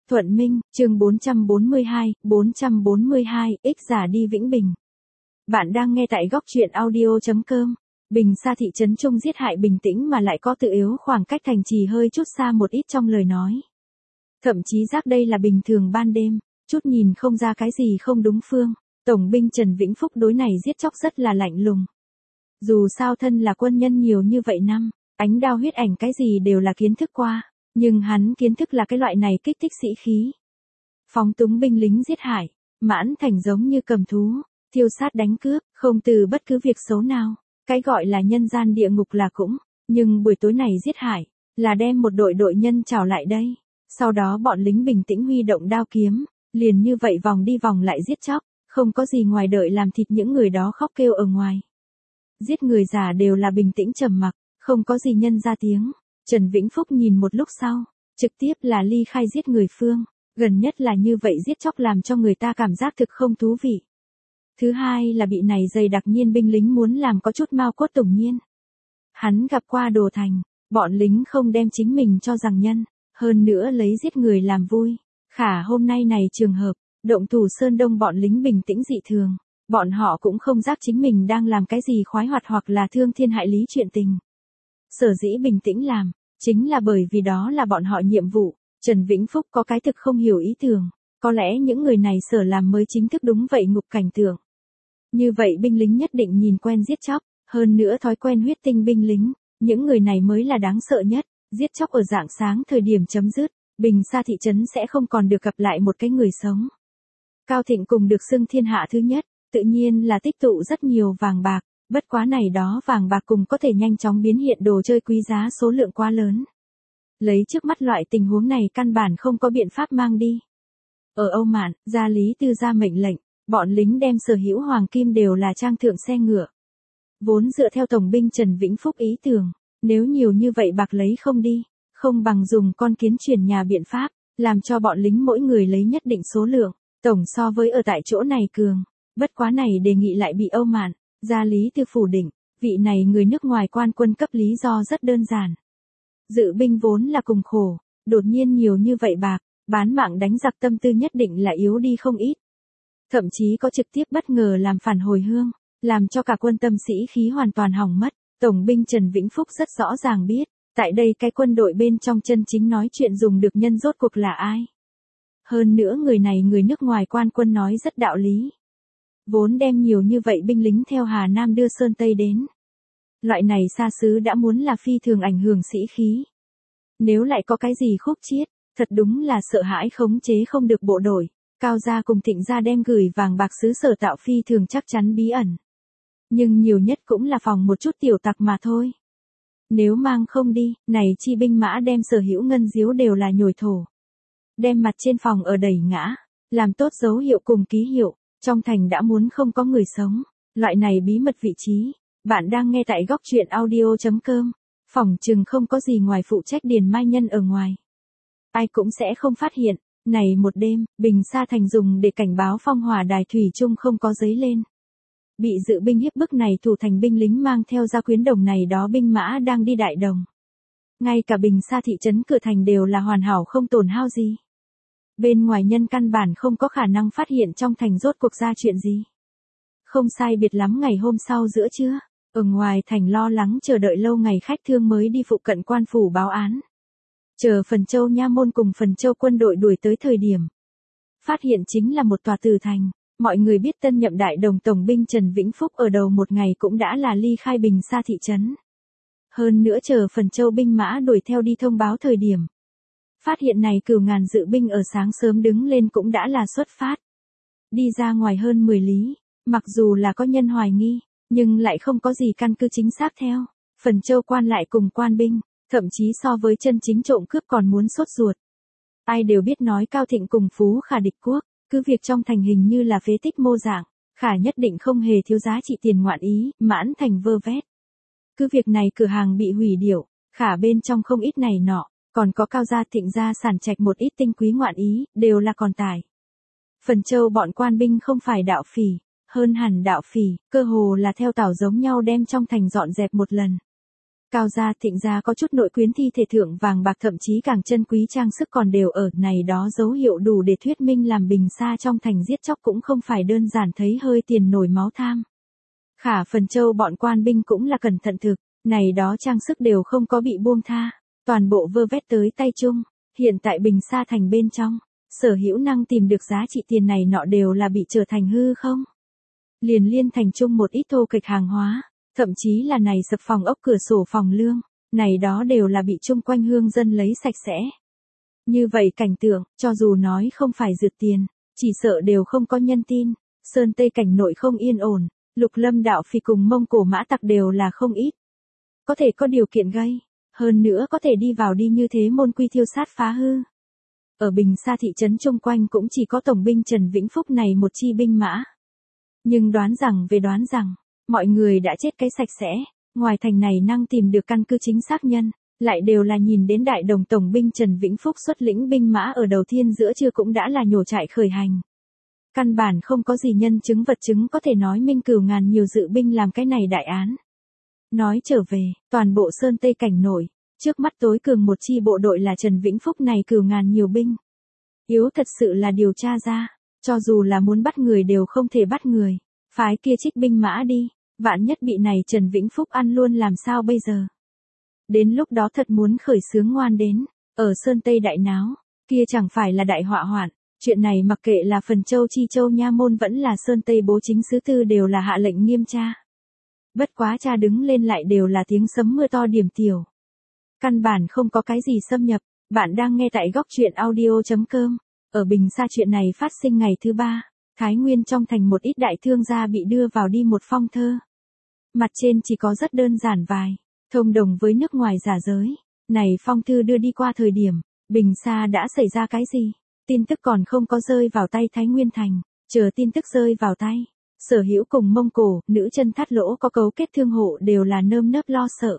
Thuận Minh, chương 442, X giả đi Vĩnh Bình. Bạn đang nghe tại góc truyện audio.com. Bình Sa thị trấn Trung giết hại bình tĩnh mà lại có tự yếu, khoảng cách thành trì hơi chút xa một ít trong lời nói. Thậm chí giác đây là bình thường ban đêm, chút nhìn không ra cái gì không đúng phương. Tổng binh Trần Vĩnh Phúc đối này giết chóc rất là lạnh lùng. Dù sao thân là quân nhân nhiều như vậy năm, ánh đao huyết ảnh cái gì đều là kiến thức qua. Nhưng hắn kiến thức là cái loại này kích thích sĩ khí. Phóng túng binh lính giết hại, mãn thành giống như cầm thú, thiêu sát đánh cướp, không từ bất cứ việc xấu nào. Cái gọi là nhân gian địa ngục là cũng, nhưng buổi tối này giết hại, là đem một đội nhân trảo lại đây. Sau đó bọn lính bình tĩnh huy động đao kiếm, liền như vậy vòng đi vòng lại giết chóc, không có gì ngoài đợi làm thịt những người đó khóc kêu ở ngoài. Giết người già đều là bình tĩnh trầm mặc, không có gì nhân ra tiếng. Trần Vĩnh Phúc nhìn một lúc sau, trực tiếp là ly khai giết người phương, gần nhất là như vậy giết chóc làm cho người ta cảm giác thực không thú vị. Thứ hai là bị này dày đặc nhiên binh lính muốn làm có chút mau cốt tủng nhiên. Hắn gặp qua Đồ Thành, bọn lính không đem chính mình cho rằng nhân, hơn nữa lấy giết người làm vui. Khả hôm nay này trường hợp, động thủ Sơn Đông bọn lính bình tĩnh dị thường, bọn họ cũng không giác chính mình đang làm cái gì khoái hoạt hoặc là thương thiên hại lý chuyện tình. Sở dĩ bình tĩnh làm, chính là bởi vì đó là bọn họ nhiệm vụ. Trần Vĩnh Phúc có cái thực không hiểu ý tưởng, có lẽ những người này sở làm mới chính thức đúng vậy ngục cảnh tượng. Như vậy binh lính nhất định nhìn quen giết chóc, hơn nữa thói quen huyết tinh binh lính, những người này mới là đáng sợ nhất. Giết chóc ở rạng sáng thời điểm chấm dứt, Bình Sa thị trấn sẽ không còn được gặp lại một cái người sống. Cao Thịnh cùng được xưng thiên hạ thứ nhất, tự nhiên là tích tụ rất nhiều vàng bạc. Bất quá này đó vàng bạc cùng có thể nhanh chóng biến hiện đồ chơi quý giá số lượng quá lớn. Lấy trước mắt loại tình huống này căn bản không có biện pháp mang đi. Ở Âu Mạn, gia Lý Tư ra mệnh lệnh, bọn lính đem sở hữu hoàng kim đều là trang thượng xe ngựa. Vốn dựa theo tổng binh Trần Vĩnh Phúc ý tưởng, nếu nhiều như vậy bạc lấy không đi, không bằng dùng con kiến chuyển nhà biện pháp, làm cho bọn lính mỗi người lấy nhất định số lượng, tổng so với ở tại chỗ này cường. Bất quá này đề nghị lại bị Âu Mạn, gia Lý Tư phủ định, vị này người nước ngoài quan quân cấp lý do rất đơn giản. Dự binh vốn là cùng khổ, đột nhiên nhiều như vậy bạc, bán mạng đánh giặc tâm tư nhất định là yếu đi không ít. Thậm chí có trực tiếp bất ngờ làm phản hồi hương, làm cho cả quân tâm sĩ khí hoàn toàn hỏng mất. Tổng binh Trần Vĩnh Phúc rất rõ ràng biết, tại đây cái quân đội bên trong chân chính nói chuyện dùng được nhân rốt cuộc là ai. Hơn nữa người này người nước ngoài quan quân nói rất đạo lý. Vốn đem nhiều như vậy binh lính theo Hà Nam đưa Sơn Tây đến. Loại này xa xứ đã muốn là phi thường ảnh hưởng sĩ khí. Nếu lại có cái gì khúc chiết, thật đúng là sợ hãi khống chế không được bộ đội. Cao gia cùng Thịnh gia đem gửi vàng bạc xứ sở tạo phi thường chắc chắn bí ẩn. Nhưng nhiều nhất cũng là phòng một chút tiểu tặc mà thôi. Nếu mang không đi, này chi binh mã đem sở hữu ngân diếu đều là nhồi thổ. Đem mặt trên phòng ở đẩy ngã, làm tốt dấu hiệu cùng ký hiệu. Trong thành đã muốn không có người sống, loại này bí mật vị trí, bạn đang nghe tại góc truyện audio.com, phỏng chừng không có gì ngoài phụ trách Điền Mai Nhân ở ngoài. Ai cũng sẽ không phát hiện, này một đêm, Bình Sa thành dùng để cảnh báo phong hỏa đài thủy chung không có giấy lên. Bị dự binh hiếp bức này thủ thành binh lính mang theo ra quyến đồng này đó binh mã đang đi đại đồng. Ngay cả Bình Sa thị trấn cửa thành đều là hoàn hảo không tổn hao gì. Bên ngoài nhân căn bản không có khả năng phát hiện trong thành rốt cuộc ra chuyện gì. Không sai biệt lắm ngày hôm sau giữa trưa, ở ngoài thành lo lắng chờ đợi lâu ngày khách thương mới đi phụ cận quan phủ báo án. Chờ Phần Châu nha môn cùng Phần Châu quân đội đuổi tới thời điểm. Phát hiện chính là một tòa tử thành, mọi người biết tân nhậm đại đồng tổng binh Trần Vĩnh Phúc ở đầu một ngày cũng đã là ly khai Bình Sa thị trấn. Hơn nữa chờ Phần Châu binh mã đuổi theo đi thông báo thời điểm. Phát hiện này cửu ngàn dự binh ở sáng sớm đứng lên cũng đã là xuất phát. Đi ra ngoài hơn 10 lý, mặc dù là có nhân hoài nghi, nhưng lại không có gì căn cứ chính xác theo. Phần Châu quan lại cùng quan binh, thậm chí so với chân chính trộm cướp còn muốn sốt ruột. Ai đều biết nói Cao Thịnh cùng Phú Khả địch quốc, cứ việc trong thành hình như là phế tích mô dạng, Khả nhất định không hề thiếu giá trị tiền ngoạn ý, mãn thành vơ vét. Cứ việc này cửa hàng bị hủy điệu, Khả bên trong không ít này nọ. Còn có Cao gia Thịnh gia sản trạch một ít tinh quý ngoạn ý, đều là còn tài. Phần Châu bọn quan binh không phải đạo phỉ, hơn hẳn đạo phỉ, cơ hồ là theo tảo giống nhau đem trong thành dọn dẹp một lần. Cao gia Thịnh gia có chút nội quyến thi thể thượng vàng bạc thậm chí càng chân quý trang sức còn đều ở này đó dấu hiệu đủ để thuyết minh làm Bình Sa trong thành giết chóc cũng không phải đơn giản thấy hơi tiền nổi máu tham. Khả Phần Châu bọn quan binh cũng là cẩn thận thực, này đó trang sức đều không có bị buông tha, toàn bộ vơ vét tới tay chung, hiện tại Bình Sa thành bên trong, sở hữu năng tìm được giá trị tiền này nọ đều là bị trở thành hư không. Liền liên thành chung một ít thô kịch hàng hóa, thậm chí là này sập phòng ốc cửa sổ phòng lương, này đó đều là bị chung quanh hương dân lấy sạch sẽ. Như vậy cảnh tượng, cho dù nói không phải rượt tiền, chỉ sợ đều không có nhân tin, Sơn Tây cảnh nội không yên ổn, Lục Lâm đạo phi cùng Mông Cổ mã tặc đều là không ít. Có thể có điều kiện gây, hơn nữa có thể đi vào đi như thế môn quy thiêu sát phá hư. Ở Bình Sa thị trấn chung quanh cũng chỉ có tổng binh Trần Vĩnh Phúc này một chi binh mã. Nhưng đoán rằng, mọi người đã chết cái sạch sẽ, ngoài thành này năng tìm được căn cứ chính xác nhân, lại đều là nhìn đến đại đồng tổng binh Trần Vĩnh Phúc xuất lĩnh binh mã ở đầu thiên giữa trưa cũng đã là nhổ trại khởi hành. Căn bản không có gì nhân chứng vật chứng có thể nói minh cửu ngàn nhiều dự binh làm cái này đại án. Nói trở về, toàn bộ Sơn Tây cảnh nổi, trước mắt tối cường một chi bộ đội là Trần Vĩnh Phúc này cửu ngàn nhiều binh. Yếu thật sự là điều tra ra, cho dù là muốn bắt người đều không thể bắt người, phái kia trích binh mã đi, vạn nhất bị này Trần Vĩnh Phúc ăn luôn làm sao bây giờ. Đến lúc đó thật muốn khởi xướng ngoan đến, ở Sơn Tây đại náo, kia chẳng phải là đại họa hoạn. Chuyện này mặc kệ là Phần Châu Chi Châu Nha Môn vẫn là Sơn Tây bố chính sứ tư đều là hạ lệnh nghiêm tra. Bất quá cha đứng lên lại đều là tiếng sấm mưa to điểm tiểu. Căn bản không có cái gì xâm nhập, bạn đang nghe tại góc truyện audio.com. Ở Bình Sa chuyện này phát sinh ngày thứ 3, Thái Nguyên trong thành một ít đại thương gia bị đưa vào đi một phong thơ. Mặt trên chỉ có rất đơn giản vài, thông đồng với nước ngoài giả giới. Này phong thư đưa đi qua thời điểm, Bình Sa đã xảy ra cái gì? Tin tức còn không có rơi vào tay Thái Nguyên thành, chờ tin tức rơi vào tay. Sở hữu cùng Mông Cổ, nữ chân thắt lỗ có cấu kết thương hộ đều là nơm nớp lo sợ.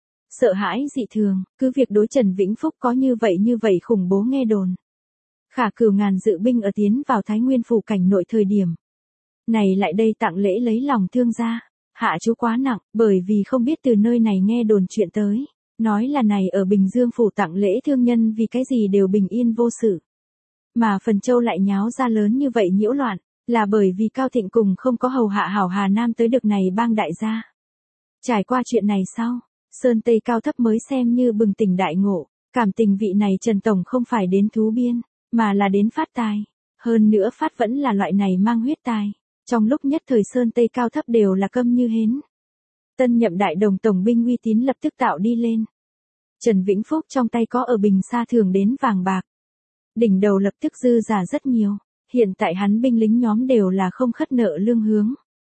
Sợ hãi dị thường, cứ việc đối Trần Vĩnh Phúc có như vậy khủng bố nghe đồn. Khả cửu ngàn dự binh ở tiến vào Thái Nguyên phủ cảnh nội thời điểm. Này lại đây tặng lễ lấy lòng thương gia, hạ chú quá nặng, bởi vì không biết từ nơi này nghe đồn chuyện tới. Nói là này ở Bình Dương phủ tặng lễ thương nhân vì cái gì đều bình yên vô sự. Mà Phần Châu lại nháo ra lớn như vậy nhiễu loạn, là bởi vì Cao Thịnh cùng không có hầu hạ hảo Hà Nam tới được này bang đại gia. Trải qua chuyện này sau, Sơn Tây cao thấp mới xem như bừng tỉnh đại ngộ, cảm tình vị này Trần Tổng không phải đến thú biên, mà là đến phát tài. Hơn nữa phát vẫn là loại này mang huyết tài. Trong lúc nhất thời Sơn Tây cao thấp đều là câm như hến. Tân nhậm đại đồng tổng binh uy tín lập tức tạo đi lên. Trần Vĩnh Phúc trong tay có ở Bình Sa thường đến vàng bạc. Đỉnh đầu lập tức dư giả rất nhiều, hiện tại hắn binh lính nhóm đều là không khất nợ lương hướng.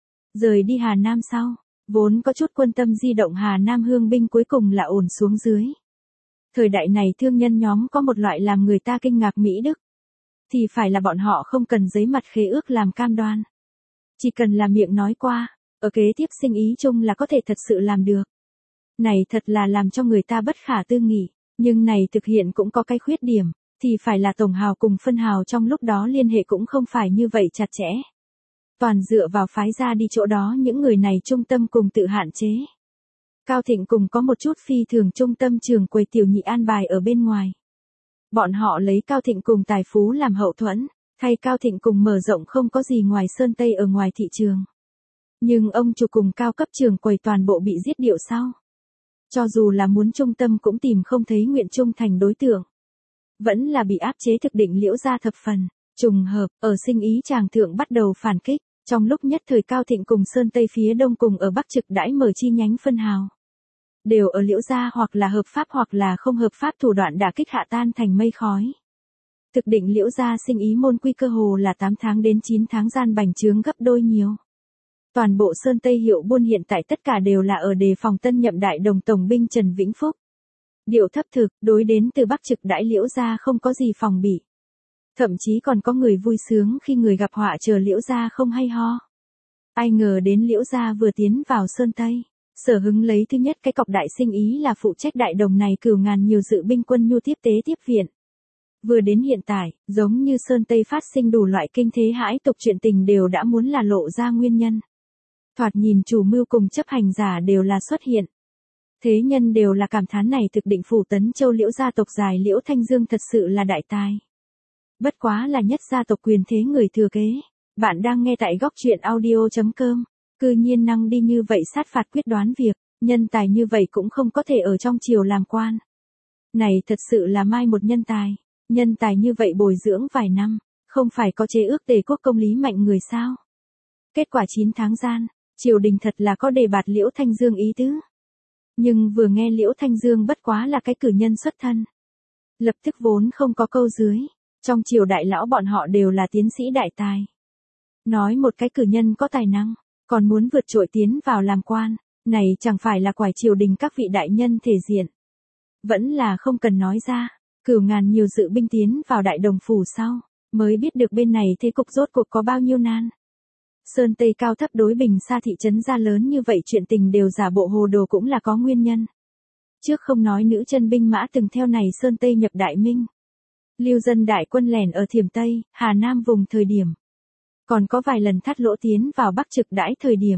Rời đi Hà Nam sau, vốn có chút quân tâm di động Hà Nam hương binh cuối cùng là ổn xuống dưới. Thời đại này thương nhân nhóm có một loại làm người ta kinh ngạc Mỹ Đức. Thì phải là bọn họ không cần giấy mặt khế ước làm cam đoan. Chỉ cần là miệng nói qua, ở kế tiếp sinh ý chung là có thể thật sự làm được. Này thật là làm cho người ta bất khả tư nghị, nhưng này thực hiện cũng có cái khuyết điểm. Thì phải là tổng hào cùng phân hào trong lúc đó liên hệ cũng không phải như vậy chặt chẽ. Toàn dựa vào phái ra đi chỗ đó những người này trung tâm cùng tự hạn chế. Cao Thịnh cùng có một chút phi thường trung tâm trường quầy tiểu nhị an bài ở bên ngoài. Bọn họ lấy Cao Thịnh cùng tài phú làm hậu thuẫn, thay Cao Thịnh cùng mở rộng không có gì ngoài Sơn Tây ở ngoài thị trường. Nhưng ông chủ cùng cao cấp trường quầy toàn bộ bị giết điệu sau. Cho dù là muốn trung tâm cũng tìm không thấy nguyện trung thành đối tượng. Vẫn là bị áp chế thực định Liễu gia thập phần, trùng hợp, ở sinh ý tràng thượng bắt đầu phản kích, trong lúc nhất thời Cao Thịnh cùng Sơn Tây phía đông cùng ở Bắc Trực đãi mở chi nhánh phân hào. Đều ở Liễu gia hoặc là hợp pháp hoặc là không hợp pháp thủ đoạn đả kích hạ tan thành mây khói. Thực định Liễu gia sinh ý môn quy cơ hồ là 8 tháng đến 9 tháng gian bành trướng gấp đôi nhiều. Toàn bộ Sơn Tây hiệu buôn hiện tại tất cả đều là ở đề phòng tân nhậm đại đồng tổng binh Trần Vĩnh Phúc. Điệu thấp thực, đối đến từ Bắc Trực đãi Liễu gia không có gì phòng bị. Thậm chí còn có người vui sướng khi người gặp họa chờ Liễu gia không hay ho. Ai ngờ đến Liễu gia vừa tiến vào Sơn Tây, Sở Hứng lấy thứ nhất cái cọc đại sinh ý là phụ trách đại đồng này cửu ngàn nhiều dự binh quân nhu tiếp tế tiếp viện. Vừa đến hiện tại, giống như Sơn Tây phát sinh đủ loại kinh thế hãi tục chuyện tình đều đã muốn là lộ ra nguyên nhân. Thoạt nhìn chủ mưu cùng chấp hành giả đều là xuất hiện. Thế nhân đều là cảm thán này thực định phủ Tấn Châu Liễu gia tộc dài Liễu Thanh Dương thật sự là đại tài. Bất quá là nhất gia tộc quyền thế người thừa kế. Bạn đang nghe tại góc truyện audio.com. Cư nhiên năng đi như vậy sát phạt quyết đoán việc, nhân tài như vậy cũng không có thể ở trong triều làm quan. Này thật sự là mai một nhân tài như vậy bồi dưỡng vài năm, không phải có chế ước Tề quốc công lý mạnh người sao. Kết quả 9 tháng gian, triều đình thật là có đề bạt Liễu Thanh Dương ý tứ. Nhưng vừa nghe Liễu Thanh Dương bất quá là cái cử nhân xuất thân. Lập tức vốn không có câu dưới, trong triều đại lão bọn họ đều là tiến sĩ đại tài. Nói một cái cử nhân có tài năng, còn muốn vượt trội tiến vào làm quan, này chẳng phải là quải triều đình các vị đại nhân thể diện. Vẫn là không cần nói ra, cửu ngàn nhiều dự binh tiến vào đại đồng phủ sau, mới biết được bên này thế cục rốt cuộc có bao nhiêu nan. Sơn Tây cao thấp đối Bình Sa thị trấn ra lớn như vậy chuyện tình đều giả bộ hồ đồ cũng là có nguyên nhân. Trước không nói nữ chân binh mã từng theo này Sơn Tây nhập Đại Minh. Lưu dân đại quân lẻn ở Thiểm Tây, Hà Nam vùng thời điểm. Còn có vài lần thắt lỗ tiến vào Bắc trực đãi thời điểm.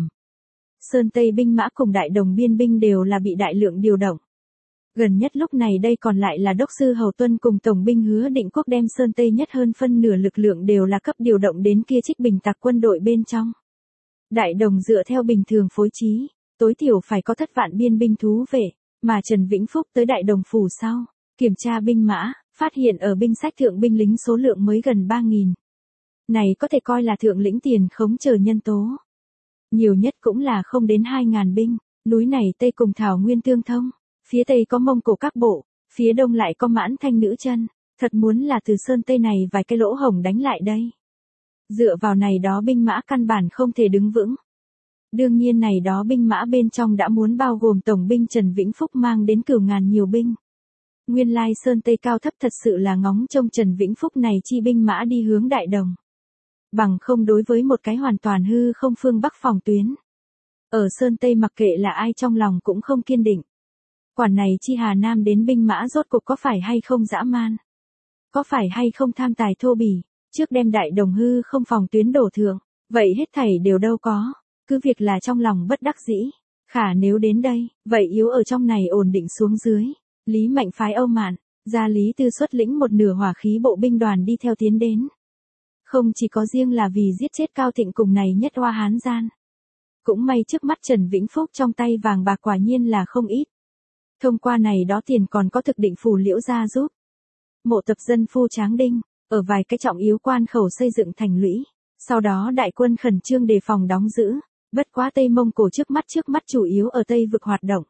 Sơn Tây binh mã cùng đại đồng biên binh đều là bị đại lượng điều động. Gần nhất lúc này đây còn lại là đốc sư Hầu Tuân cùng tổng binh Hứa Định Quốc đem Sơn Tây nhất hơn phân nửa lực lượng đều là cấp điều động đến kia Trích Bình tặc quân đội bên trong. Đại đồng dựa theo bình thường phối trí, tối thiểu phải có 3 vạn biên binh thú vệ, mà Trần Vĩnh Phúc tới đại đồng phủ sau, kiểm tra binh mã, phát hiện ở binh sách thượng binh lính số lượng mới gần 3.000. Này có thể coi là thượng lĩnh tiền khống chờ nhân tố. Nhiều nhất cũng là không đến 2.000 binh, núi này Tây cùng Thảo Nguyên tương thông. Phía Tây có Mông Cổ các bộ, phía Đông lại có Mãn Thanh nữ chân, thật muốn là từ Sơn Tây này vài cái lỗ hổng đánh lại đây. Dựa vào này đó binh mã căn bản không thể đứng vững. Đương nhiên này đó binh mã bên trong đã muốn bao gồm tổng binh Trần Vĩnh Phúc mang đến cửu ngàn nhiều binh. Nguyên lai Sơn Tây cao thấp thật sự là ngóng trông Trần Vĩnh Phúc này chi binh mã đi hướng đại đồng. Bằng không đối với một cái hoàn toàn hư không phương Bắc phòng tuyến. Ở Sơn Tây mặc kệ là ai trong lòng cũng không kiên định. Quản này chi Hà Nam đến binh mã rốt cuộc có phải hay không dã man? Có phải hay không tham tài thô bỉ, trước đem đại đồng hư không phòng tuyến đổ thượng, vậy hết thảy đều đâu có, cứ việc là trong lòng bất đắc dĩ. Khả nếu đến đây, vậy yếu ở trong này ổn định xuống dưới. Lý Mạnh phái Âu Mạn, ra Lý Tư xuất lĩnh một nửa hỏa khí bộ binh đoàn đi theo tiến đến. Không chỉ có riêng là vì giết chết Cao Thịnh cùng này nhất oa hán gian. Cũng may trước mắt Trần Vĩnh Phúc trong tay vàng bạc quả nhiên là không ít. Thông qua này đó tiền còn có thực định phủ Liễu gia giúp. Mộ tập dân phu Tráng Đinh, ở vài cái trọng yếu quan khẩu xây dựng thành lũy. Sau đó đại quân khẩn trương đề phòng đóng giữ. Bất quá Tây Mông Cổ trước mắt chủ yếu ở Tây vực hoạt động.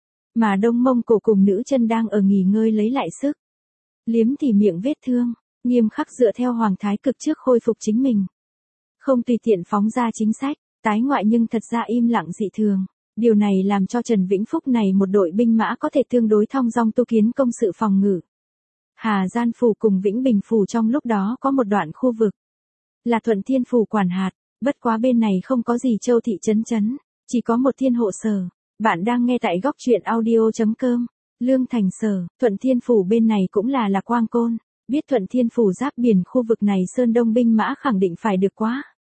Mà Đông Mông Cổ cùng nữ chân đang ở nghỉ ngơi lấy lại sức. Liếm thì miệng vết thương, nghiêm khắc dựa theo Hoàng Thái Cực trước khôi phục chính mình. Không tùy tiện phóng ra chính sách, tái ngoại nhưng thật ra im lặng dị thường. Điều này làm cho Trần Vĩnh Phúc này một đội binh mã có thể tương đối thong dong tu kiến công sự phòng ngự. Hà Gian Phủ cùng Vĩnh Bình Phủ trong lúc đó có một đoạn khu vực. Là Thuận Thiên Phủ quản hạt, bất quá bên này không có gì châu thị trấn, chỉ có một thiên hộ sở. Bạn đang nghe tại góc truyện audio.com. Lương Thành sở, Thuận Thiên Phủ bên này cũng là Quang Côn. Biết Thuận Thiên Phủ giáp biển khu vực này Sơn Đông binh mã khẳng định phải được quá.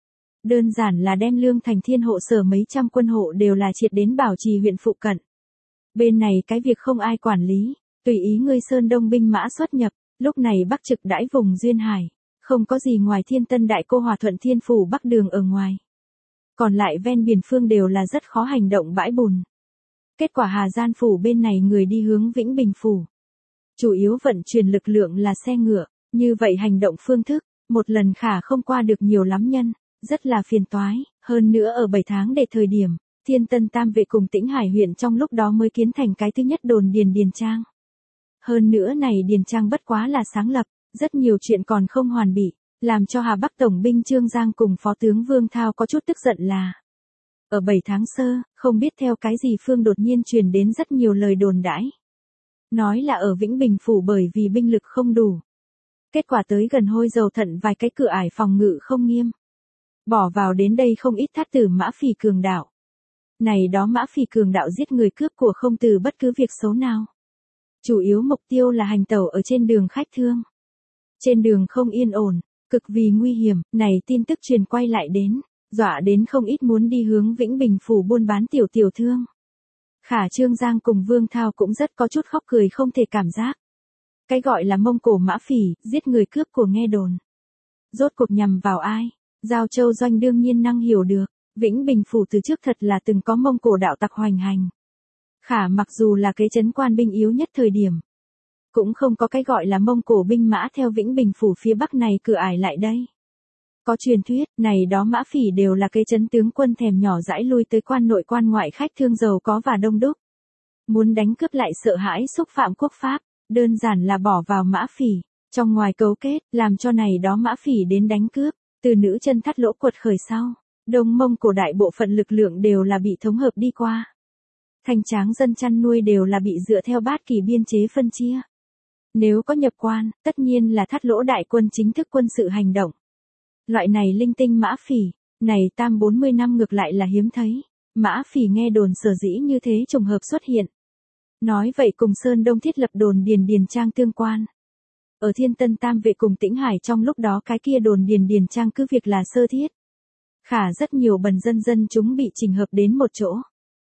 Đơn giản là đem Lương Thành thiên hộ sở mấy trăm quân hộ đều là triệt đến Bảo Trì huyện phụ cận. Bên này cái việc không ai quản lý, tùy ý người Sơn Đông binh mã xuất nhập, lúc này Bắc trực đãi vùng Duyên Hải, không có gì ngoài Thiên Tân Đại Cô Hòa Thuận Thiên Phủ Bắc đường ở ngoài. Còn lại ven biển phương đều là rất khó hành động bãi bùn. Kết quả Hà Gian Phủ bên này người đi hướng Vĩnh Bình Phủ. Chủ yếu vận chuyển lực lượng là xe ngựa, như vậy hành động phương thức, một lần khả không qua được nhiều lắm nhân. Rất là phiền toái, hơn nữa ở 7 tháng để thời điểm, Thiên Tân Tam Vệ cùng Tĩnh Hải huyện trong lúc đó mới kiến thành cái thứ nhất đồn Điền Trang. Hơn nữa này Điền Trang bất quá là sáng lập, rất nhiều chuyện còn không hoàn bị, làm cho Hà Bắc Tổng binh Trương Giang cùng Phó tướng Vương Thao có chút tức giận là. Ở 7 tháng sơ, không biết theo cái gì phương đột nhiên truyền đến rất nhiều lời đồn đãi. Nói là ở Vĩnh Bình Phủ bởi vì binh lực không đủ. Kết quả tới gần Hôi Dầu Thận vài cái cửa ải phòng ngự không nghiêm. Bỏ vào đến đây không ít thát tử Mã Phì cường đạo. Này đó Mã Phì cường đạo giết người cướp của không từ bất cứ việc xấu nào. Chủ yếu mục tiêu là hành tẩu ở trên đường khách thương. Trên đường không yên ổn, cực vì nguy hiểm, này tin tức truyền quay lại đến, dọa đến không ít muốn đi hướng Vĩnh Bình Phủ buôn bán tiểu thương. Khả Trương Giang cùng Vương Thao cũng rất có chút khóc cười không thể cảm giác. Cái gọi là Mông Cổ Mã Phỉ, giết người cướp của nghe đồn. Rốt cuộc nhằm vào ai? Giao Châu Doanh đương nhiên năng hiểu được, Vĩnh Bình Phủ từ trước thật là từng có Mông Cổ đạo tặc hoành hành. Khả mặc dù là cái trấn quan binh yếu nhất thời điểm, cũng không có cái gọi là Mông Cổ binh mã theo Vĩnh Bình Phủ phía bắc này cửa ải lại đây. Có truyền thuyết, này đó Mã Phỉ đều là cái trấn tướng quân thèm nhỏ dãi lui tới quan nội quan ngoại khách thương giàu có và đông đúc. Muốn đánh cướp lại sợ hãi xúc phạm quốc pháp, đơn giản là bỏ vào Mã Phỉ, trong ngoài cấu kết, làm cho này đó Mã Phỉ đến đánh cướp, từ nữ chân thắt lỗ quật khởi sau. Đông Mông Cổ đại bộ phận lực lượng đều là bị thống hợp đi qua. Thành tráng dân chăn nuôi đều là bị dựa theo bát kỳ biên chế phân chia. Nếu có nhập quan, tất nhiên là thắt lỗ đại quân chính thức quân sự hành động. Loại này linh tinh Mã Phỉ, này 40 năm ngược lại là hiếm thấy. Mã Phỉ nghe đồn sở dĩ như thế trùng hợp xuất hiện. Nói vậy cùng Sơn Đông thiết lập đồn Điền Trang tương quan. Ở Thiên Tân Tam Vệ cùng Tĩnh Hải trong lúc đó cái kia đồn Điền Trang cứ việc là sơ thiết. Khả rất nhiều bần dân chúng bị chỉnh hợp đến một chỗ.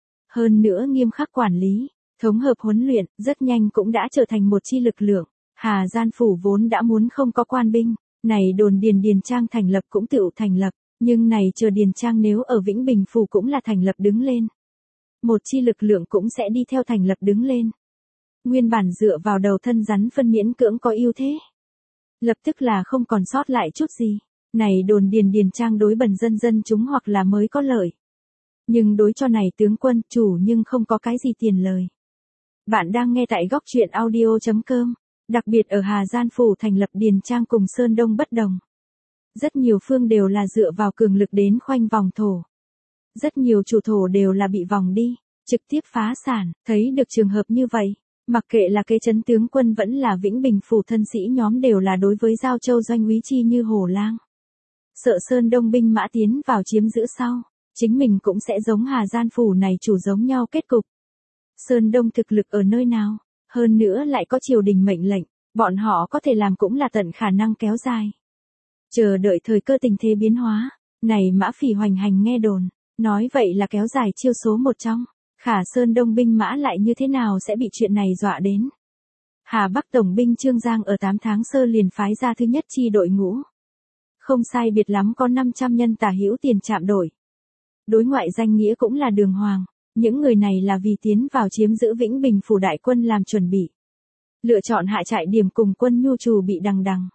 Hơn nữa nghiêm khắc quản lý, thống hợp huấn luyện, rất nhanh cũng đã trở thành một chi lực lượng. Hà Gian Phủ vốn đã muốn không có quan binh, này đồn Điền Trang thành lập cũng tự thành lập, nhưng này chờ Điền Trang nếu ở Vĩnh Bình Phủ cũng là thành lập đứng lên. Một chi lực lượng cũng sẽ đi theo thành lập đứng lên. Nguyên bản dựa vào đầu thân rắn phân miễn cưỡng có ưu thế. Lập tức là không còn sót lại chút gì. Này đồn Điền Trang đối bần dân chúng hoặc là mới có lợi. Nhưng đối cho này tướng quân chủ nhưng không có cái gì tiền lời. Bạn đang nghe tại góc truyện audio.com. Đặc biệt ở Hà Gian Phủ thành lập Điền Trang cùng Sơn Đông bất đồng. Rất nhiều phương đều là dựa vào cường lực đến khoanh vòng thổ. Rất nhiều chủ thổ đều là bị vòng đi, trực tiếp phá sản, thấy được trường hợp như vậy. Mặc kệ là cái trấn tướng quân vẫn là Vĩnh Bình Phủ thân sĩ nhóm đều là đối với Giao Châu Doanh úy chi như hổ lang. Sợ Sơn Đông binh mã tiến vào chiếm giữ sau, chính mình cũng sẽ giống Hà Gian Phủ này chủ giống nhau kết cục. Sơn Đông thực lực ở nơi nào, hơn nữa lại có triều đình mệnh lệnh, bọn họ có thể làm cũng là tận khả năng kéo dài. Chờ đợi thời cơ tình thế biến hóa, này Mã Phỉ hoành hành nghe đồn, nói vậy là kéo dài chiêu số một trong. Khả Sơn Đông binh mã lại như thế nào sẽ bị chuyện này dọa đến. Hà Bắc Tổng binh Trương Giang ở 8 tháng sơ liền phái ra thứ nhất chi đội ngũ. Không sai biệt lắm có 500 nhân tả hữu tiền trạm đổi. Đối ngoại danh nghĩa cũng là đường hoàng, những người này là vì tiến vào chiếm giữ Vĩnh Bình Phủ đại quân làm chuẩn bị. Lựa chọn hạ trại điểm cùng quân nhu trù bị đằng đằng.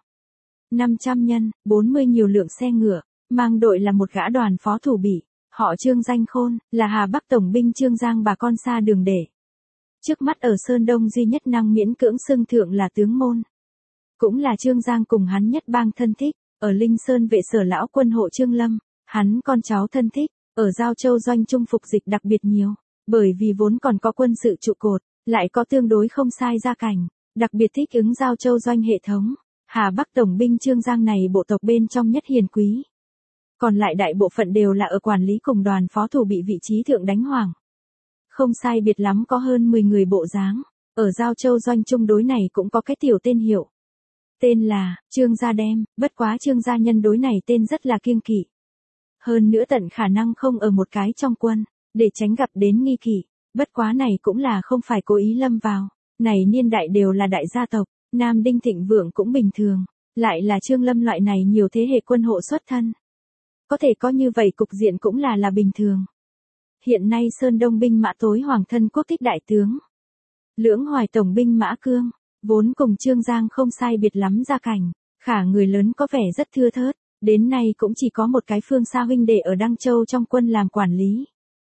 500 nhân, 40 nhiều lượng xe ngựa, mang đội là một gã đoàn phó thủ bị. Họ Trương danh Khôn, là Hà Bắc Tổng binh Trương Giang bà con xa đường để. Trước mắt ở Sơn Đông duy nhất năng miễn cưỡng xưng thượng là tướng môn. Cũng là Trương Giang cùng hắn nhất bang thân thích, ở Linh Sơn vệ sở lão quân hộ Trương Lâm, hắn con cháu thân thích, ở Giao Châu Doanh trung phục dịch đặc biệt nhiều, bởi vì vốn còn có quân sự trụ cột, lại có tương đối không sai gia cảnh, đặc biệt thích ứng Giao Châu Doanh hệ thống. Hà Bắc Tổng binh Trương Giang này bộ tộc bên trong nhất hiền quý. Còn lại đại bộ phận đều là ở quản lý cùng đoàn phó thủ bị vị trí thượng đánh hoàng. Không sai biệt lắm có hơn 10 người bộ dáng, ở Giao Châu Doanh trung đối này cũng có cái tiểu tên hiệu. Tên là, Trương Gia Đem, bất quá Trương Gia nhân đối này tên rất là kiêng kỵ. Hơn nữa tận khả năng không ở một cái trong quân, để tránh gặp đến nghi kỵ, bất quá này cũng là không phải cố ý lâm vào, này niên đại đều là đại gia tộc, Nam Đinh thịnh vượng cũng bình thường, lại là Trương Lâm loại này nhiều thế hệ quân hộ xuất thân. Có thể có như vậy cục diện cũng là bình thường. Hiện nay Sơn Đông binh mã tối hoàng thân quốc thích đại tướng. Lưỡng Hoài Tổng binh Mã Cương, vốn cùng Trương Giang không sai biệt lắm gia cảnh, khả người lớn có vẻ rất thưa thớt, đến nay cũng chỉ có một cái Phương Sa huynh đệ ở Đăng Châu trong quân làm quản lý.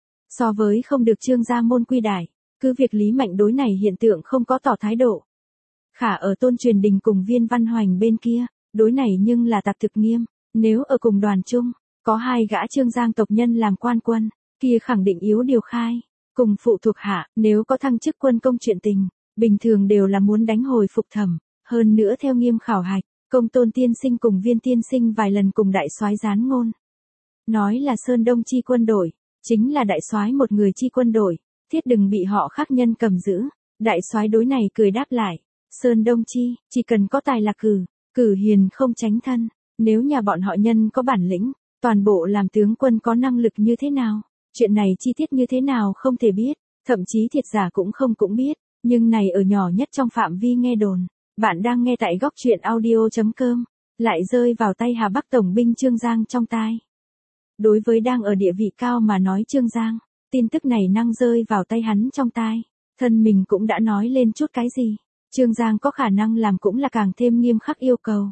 So với không được Trương gia môn quy đài, cứ việc Lý Mạnh đối này hiện tượng không có tỏ thái độ. Khả ở Tôn Truyền Đình cùng Viên Văn Hoành bên kia, đối này nhưng là tặc thực nghiêm, nếu ở cùng đoàn chung, có hai gã Trương Giang tộc nhân làm quan quân, kia khẳng định yếu điều khai, cùng phụ thuộc hạ, nếu có thăng chức quân công chuyện tình, bình thường đều là muốn đánh hồi phục thẩm, hơn nữa theo nghiêm khảo hạch, Công Tôn tiên sinh cùng Viên tiên sinh vài lần cùng đại soái gián ngôn. Nói là Sơn Đông chi quân đội, chính là đại soái một người chi quân đội, thiết đừng bị họ khác nhân cầm giữ. Đại soái đối này cười đáp lại, Sơn Đông chi, chỉ cần có tài là cử hiền không tránh thân, nếu nhà bọn họ nhân có bản lĩnh, toàn bộ làm tướng quân có năng lực như thế nào, chuyện này chi tiết như thế nào không thể biết, Thậm chí thiệt giả cũng biết, nhưng này ở nhỏ nhất trong phạm vi nghe đồn. Bạn đang nghe tại góc chuyện audio.com, lại rơi vào tay Hà Bắc Tổng binh Trương Giang trong tai. Đối với đang ở địa vị cao mà nói Trương Giang, tin tức này năng rơi vào tay hắn trong tai. Thân mình cũng đã nói lên chút cái gì. Trương Giang có khả năng làm cũng là càng thêm nghiêm khắc yêu cầu.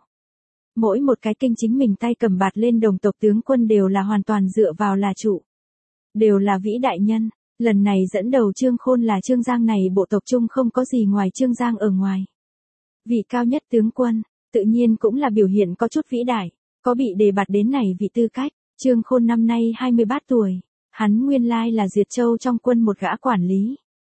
Mỗi một cái kinh chính mình tay cầm bạt lên đồng tộc tướng quân đều là hoàn toàn dựa vào là trụ. Đều là vĩ đại nhân. Lần này dẫn đầu Trương Khôn là Trương Giang này bộ tộc chung không có gì ngoài Trương Giang ở ngoài. Vị cao nhất tướng quân, tự nhiên cũng là biểu hiện có chút vĩ đại, có bị đề bạt đến này vị tư cách. Trương Khôn năm nay 23 tuổi, hắn nguyên lai là Duyệt Châu trong quân một gã quản lý.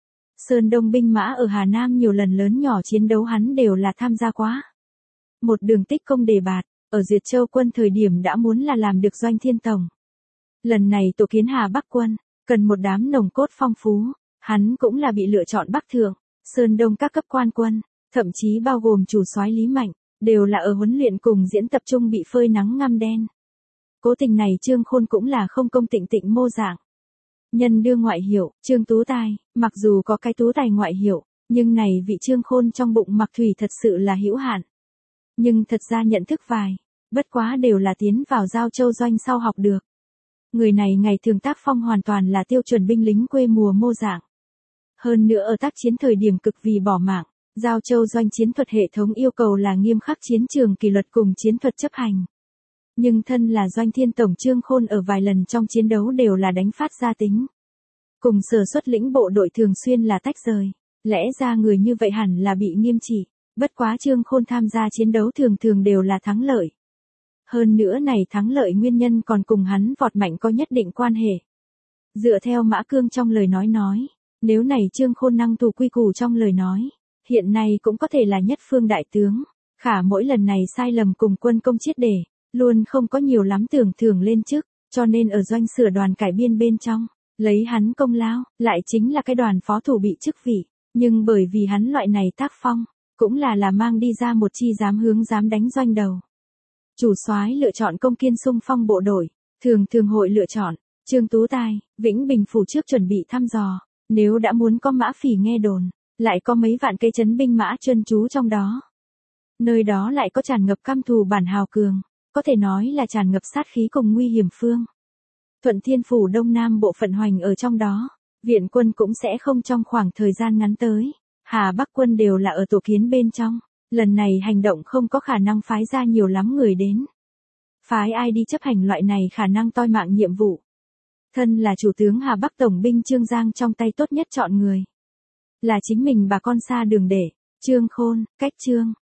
Sơn Đông binh mã ở Hà Nam nhiều lần lớn nhỏ chiến đấu hắn đều là tham gia quá. Một đường tích công đề bạt, ở Duyệt Châu quân thời điểm đã muốn là làm được doanh thiên tổng. Lần này tổ kiến Hà Bắc quân, cần một đám nồng cốt phong phú, hắn cũng là bị lựa chọn Bắc Thượng, Sơn Đông các cấp quan quân, thậm chí bao gồm chủ soái Lý Mạnh, đều là ở huấn luyện cùng diễn tập trung bị phơi nắng ngăm đen. Cố tình này Trương Khôn cũng là không công tịnh tịnh mô dạng. Nhân đưa ngoại hiệu, Trương Tú Tài, mặc dù có cái Tú Tài ngoại hiệu, nhưng này vị Trương Khôn trong bụng mặc thủy thật sự là hữu hạn. Nhưng thật ra nhận thức vài, bất quá đều là tiến vào Giao Châu doanh sau học được. Người này ngày thường tác phong hoàn toàn là tiêu chuẩn binh lính quê mùa mô dạng. Hơn nữa ở tác chiến thời điểm cực vì bỏ mạng, Giao Châu doanh chiến thuật hệ thống yêu cầu là nghiêm khắc chiến trường kỷ luật cùng chiến thuật chấp hành. Nhưng thân là doanh thiên tổng Trương Khôn ở vài lần trong chiến đấu đều là đánh phát ra tính. Cùng sở xuất lĩnh bộ đội thường xuyên là tách rời, lẽ ra người như vậy hẳn là bị nghiêm trị, bất quá Trương Khôn tham gia chiến đấu thường thường đều là thắng lợi. Hơn nữa này thắng lợi nguyên nhân còn cùng hắn vọt mạnh có nhất định quan hệ. Dựa theo Mã Cương trong lời nói, nếu này Trương Khôn năng thủ quy củ trong lời nói, hiện nay cũng có thể là nhất phương đại tướng, khả mỗi lần này sai lầm cùng quân công chiết đề, luôn không có nhiều lắm tưởng thưởng lên chức, cho nên ở doanh sửa đoàn cải biên bên trong, lấy hắn công lao, lại chính là cái đoàn phó thủ bị chức vị, nhưng bởi vì hắn loại này tác phong, cũng là mang đi ra một chi dám đánh doanh đầu. Chủ soái lựa chọn công kiên xung phong bộ đội, thường hội lựa chọn Trương Tú Tài, Vĩnh Bình phủ trước chuẩn bị thăm dò, nếu đã muốn có mã phỉ nghe đồn, lại có mấy vạn cây trấn binh mã chân trú trong đó. Nơi đó lại có tràn ngập căm thù bản hào cường, có thể nói là tràn ngập sát khí cùng nguy hiểm phương. Thuận Thiên phủ Đông Nam bộ phận hoành ở trong đó, viện quân cũng sẽ không trong khoảng thời gian ngắn tới. Hà Bắc quân đều là ở tổ kiến bên trong, lần này hành động không có khả năng phái ra nhiều lắm người đến. Phái ai đi chấp hành loại này khả năng toi mạng nhiệm vụ. Thân là chủ tướng Hà Bắc Tổng binh Trương Giang trong tay tốt nhất chọn người. Là chính mình bà con xa đường để, Trương Khôn, cách Trương,